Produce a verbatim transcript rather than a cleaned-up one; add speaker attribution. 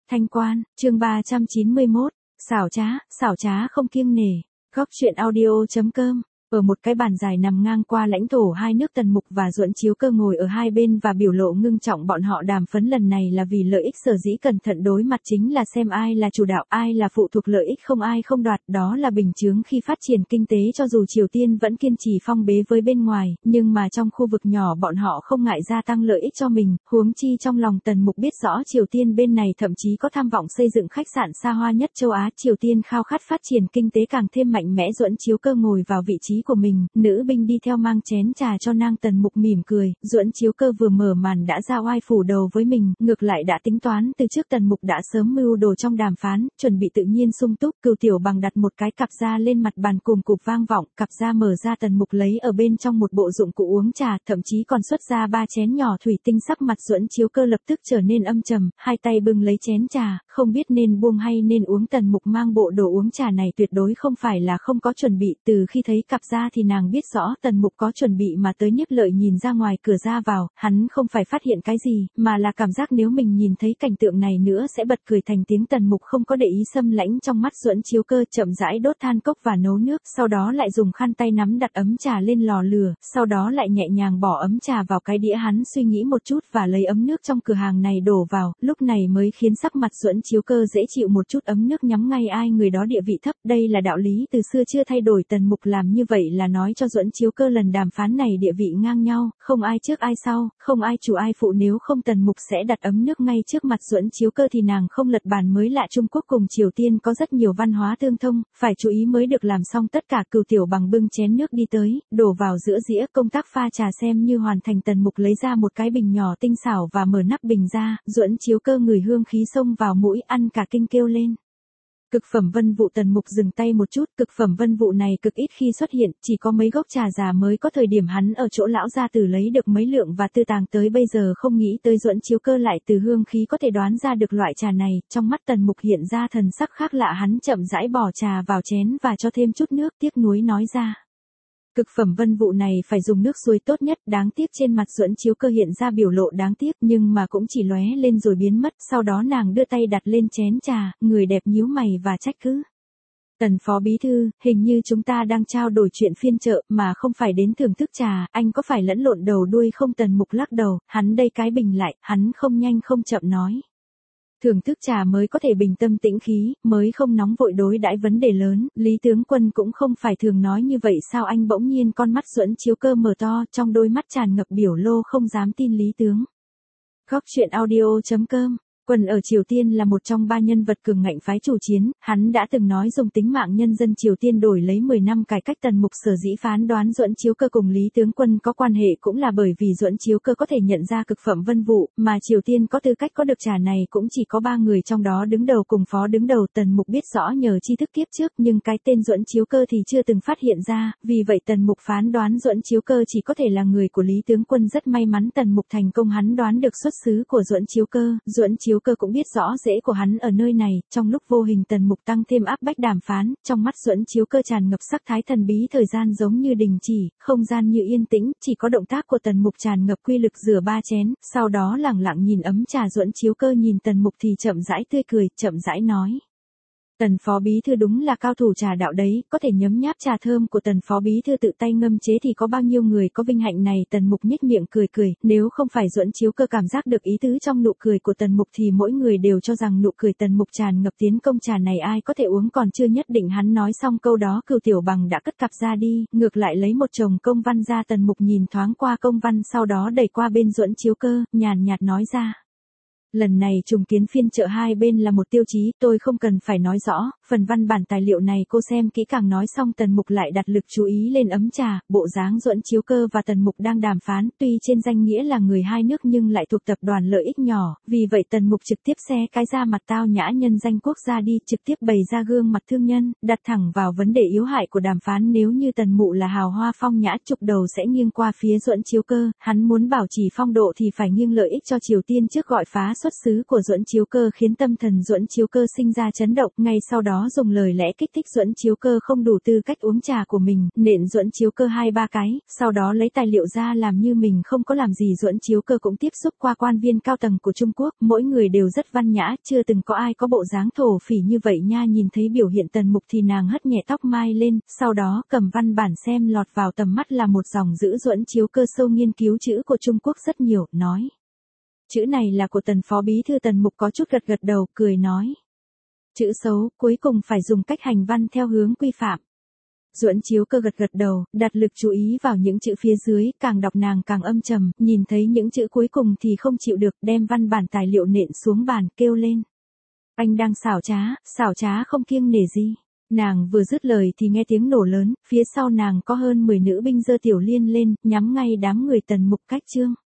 Speaker 1: Thanh Quan, chương ba trăm chín mươi mốt, xảo trá, xảo trá không kiêng nể. Góc truyện audio chấm com. Ở một cái bàn dài nằm ngang qua lãnh thổ hai nước Tần Mục và Duẫn Chiếu Cơ ngồi ở hai bên và biểu lộ ngưng trọng. Bọn họ đàm phán lần này là vì lợi ích, sở dĩ cẩn thận đối mặt chính là xem ai là chủ đạo, ai là phụ thuộc lợi ích, không ai không đoạt. Đó là bình chướng khi phát triển kinh tế. Cho dù Triều Tiên vẫn kiên trì phong bế với bên ngoài, nhưng mà trong khu vực nhỏ bọn họ không ngại gia tăng lợi ích cho mình. Huống chi trong lòng Tần Mục biết rõ Triều Tiên bên này thậm chí có tham vọng xây dựng khách sạn xa hoa nhất châu Á. Triều Tiên khao khát phát triển kinh tế càng thêm mạnh mẽ. Duẫn Chiếu Cơ ngồi vào vị trí của mình, nữ binh đi theo mang chén trà cho nàng. Tần Mục mỉm cười, Duẫn Chiếu Cơ vừa mở màn đã ra oai phủ đầu với mình, ngược lại đã tính toán từ trước. Tần Mục đã sớm mưu đồ trong đàm phán, chuẩn bị tự nhiên sung túc. Cửu Tiểu Bằng đặt một cái cặp da lên mặt bàn, cùng cụp vang vọng, cặp da mở ra, Tần Mục lấy ở bên trong một bộ dụng cụ uống trà, thậm chí còn xuất ra ba chén nhỏ thủy tinh. Sắc mặt Duẫn Chiếu Cơ lập tức trở nên âm trầm, hai tay bưng lấy chén trà, không biết nên buông hay nên uống. Tần Mục mang bộ đồ uống trà này tuyệt đối không phải là không có chuẩn bị, từ khi thấy cặp da thì nàng biết rõ Tần Mục có chuẩn bị mà tới. Nhức Lợi nhìn ra ngoài cửa ra vào, hắn không phải phát hiện cái gì, mà là cảm giác nếu mình nhìn thấy cảnh tượng này nữa sẽ bật cười thành tiếng. Tần Mục không có để ý xâm lãnh trong mắt Duẫn Chiếu Cơ, chậm rãi đốt than cốc và nấu nước, sau đó lại dùng khăn tay nắm đặt ấm trà lên lò lửa, sau đó lại nhẹ nhàng bỏ ấm trà vào cái đĩa. Hắn suy nghĩ một chút và lấy ấm nước trong cửa hàng này đổ vào, lúc này mới khiến sắc mặt Duẫn Chiếu Cơ dễ chịu một chút. Ấm nước nhắm ngay ai người đó địa vị thấp, đây là đạo lý từ xưa chưa thay đổi. Tần Mục làm như vậy là nói cho Duẫn Chiếu Cơ lần đàm phán này địa vị ngang nhau, không ai trước ai sau, không ai chủ ai phụ, nếu không Tần Mục sẽ đặt ấm nước ngay trước mặt Duẫn Chiếu Cơ thì nàng không lật bàn. Mới lạ, Trung Quốc cùng Triều Tiên có rất nhiều văn hóa tương thông, phải chú ý mới được. Làm xong tất cả, Cửu Tiểu Bằng bưng chén nước đi tới, đổ vào giữa dĩa, công tác pha trà xem như hoàn thành. Tần Mục lấy ra một cái bình nhỏ tinh xảo và mở nắp bình ra, Duẫn Chiếu Cơ ngửi hương khí xông vào mũi, ăn cả kinh kêu lên. Cực phẩm vân vụ. Tần Mục dừng tay một chút, cực phẩm vân vụ này cực ít khi xuất hiện, chỉ có mấy gốc trà già mới có. Thời điểm hắn ở chỗ lão gia tử lấy được mấy lượng và tư tàng tới bây giờ không nghĩ tới Duẫn Chiếu Cơ lại từ hương khí có thể đoán ra được loại trà này. Trong mắt Tần Mục hiện ra thần sắc khác lạ, hắn chậm rãi bỏ trà vào chén và cho thêm chút nước, tiếc nuối nói ra. Cực phẩm vân vụ này phải dùng nước suối tốt nhất. Đáng tiếc. Trên mặt Duẫn Chiếu Cơ hiện ra biểu lộ đáng tiếc, nhưng mà cũng chỉ lóe lên rồi biến mất. Sau đó nàng đưa tay đặt lên chén trà, người đẹp nhíu mày và trách cứ. Tần phó bí thư, hình như chúng ta đang trao đổi chuyện phiên chợ mà không phải đến thưởng thức trà, anh có phải lẫn lộn đầu đuôi không? Tần Mục lắc đầu, hắn đây cái bình lại, hắn không nhanh không chậm nói. Thưởng thức trà mới có thể bình tâm tĩnh khí, mới không nóng vội đối đãi vấn đề lớn. Lý tướng quân cũng không phải thường nói như vậy sao? Anh bỗng nhiên con mắt Duẫn Chiếu Cơ mở to, trong đôi mắt tràn ngập biểu lô không dám tin. Lý tướng. Góc truyện audio chấm com. Quân ở Triều Tiên là một trong ba nhân vật cường ngạnh phái chủ chiến, hắn đã từng nói dùng tính mạng nhân dân Triều Tiên đổi lấy mười năm cải cách. Tần Mục sở dĩ phán đoán Duẫn Chiếu Cơ cùng Lý tướng quân có quan hệ cũng là bởi vì Duẫn Chiếu Cơ có thể nhận ra cực phẩm vân vụ, mà Triều Tiên có tư cách có được trà này cũng chỉ có ba người, trong đó đứng đầu cùng phó đứng đầu. Tần Mục biết rõ nhờ tri thức kiếp trước, nhưng cái tên Duẫn Chiếu Cơ thì chưa từng phát hiện ra, vì vậy Tần Mục phán đoán Duẫn Chiếu Cơ chỉ có thể là người của Lý tướng quân. Rất may mắn Tần Mục thành công, hắn đoán được xuất xứ của Duẫn Chiếu Cơ. Duẫn Chiếu Cơ cũng biết rõ rễ của hắn ở nơi này, trong lúc vô hình Tần Mục tăng thêm áp bách đàm phán. Trong mắt Duẫn Chiếu Cơ tràn ngập sắc thái thần bí, thời gian giống như đình chỉ, không gian như yên tĩnh, chỉ có động tác của Tần Mục tràn ngập quy lực. Rửa ba chén, sau đó lẳng lặng nhìn ấm trà. Duẫn Chiếu Cơ nhìn Tần Mục thì chậm rãi tươi cười, chậm rãi nói. Tần phó bí thư đúng là cao thủ trà đạo đấy, có thể nhấm nháp trà thơm của Tần phó bí thư tự tay ngâm chế thì có bao nhiêu người có vinh hạnh này? Tần Mục nhếch miệng cười cười, nếu không phải Duẫn Chiếu Cơ cảm giác được ý tứ trong nụ cười của Tần Mục thì mỗi người đều cho rằng nụ cười Tần Mục tràn ngập tiến công. Trà này ai có thể uống còn chưa nhất định. Hắn nói xong câu đó, Cửu Tiểu Bằng đã cất cặp ra đi, ngược lại lấy một chồng công văn ra. Tần Mục nhìn thoáng qua công văn, sau đó đẩy qua bên Duẫn Chiếu Cơ, nhàn nhạt nói ra. Lần này trùng kiến phiên chợ hai bên là một tiêu chí, tôi không cần phải nói rõ, phần văn bản tài liệu này cô xem kỹ càng. Nói xong Tần Mục lại đặt lực chú ý lên ấm trà. Bộ dáng Duẫn Chiếu Cơ và Tần Mục đang đàm phán, tuy trên danh nghĩa là người hai nước nhưng lại thuộc tập đoàn lợi ích nhỏ, vì vậy Tần Mục trực tiếp xé cái da mặt tao nhã nhân danh quốc gia đi, trực tiếp bày ra gương mặt thương nhân, đặt thẳng vào vấn đề yếu hại của đàm phán. Nếu như Tần Mục là hào hoa phong nhã, chụp đầu sẽ nghiêng qua phía Duẫn Chiếu Cơ, hắn muốn bảo trì phong độ thì phải nghiêng lợi ích cho Triều Tiên trước, gọi phá xuất xứ của Duẫn Chiếu Cơ khiến tâm thần Duẫn Chiếu Cơ sinh ra chấn động, ngay sau đó dùng lời lẽ kích thích Duẫn Chiếu Cơ không đủ tư cách uống trà của mình, nện Duẫn Chiếu Cơ hai ba cái, sau đó lấy tài liệu ra làm như mình không có làm gì. Duẫn Chiếu Cơ cũng tiếp xúc qua quan viên cao tầng của Trung Quốc, mỗi người đều rất văn nhã, chưa từng có ai có bộ dáng thổ phỉ như vậy nha. Nhìn thấy biểu hiện Tần Mục thì nàng hất nhẹ tóc mai lên, sau đó cầm văn bản xem, lọt vào tầm mắt là một dòng chữ. Duẫn Chiếu Cơ sâu nghiên cứu chữ của Trung Quốc rất nhiều, nói: chữ này là của Tần Phó Bí Thư. Tần Mục có chút gật gật đầu, cười nói: chữ xấu, cuối cùng phải dùng cách hành văn theo hướng quy phạm. Duẫn Chiếu Cơ gật gật đầu, đặt lực chú ý vào những chữ phía dưới, càng đọc nàng càng âm trầm, nhìn thấy những chữ cuối cùng thì không chịu được, đem văn bản tài liệu nện xuống bàn, kêu lên: anh đang xảo trá, xảo trá không kiêng nể gì. Nàng vừa dứt lời thì nghe tiếng nổ lớn, phía sau nàng có hơn mười nữ binh giơ tiểu liên lên, nhắm ngay đám người Tần Mục cách trương.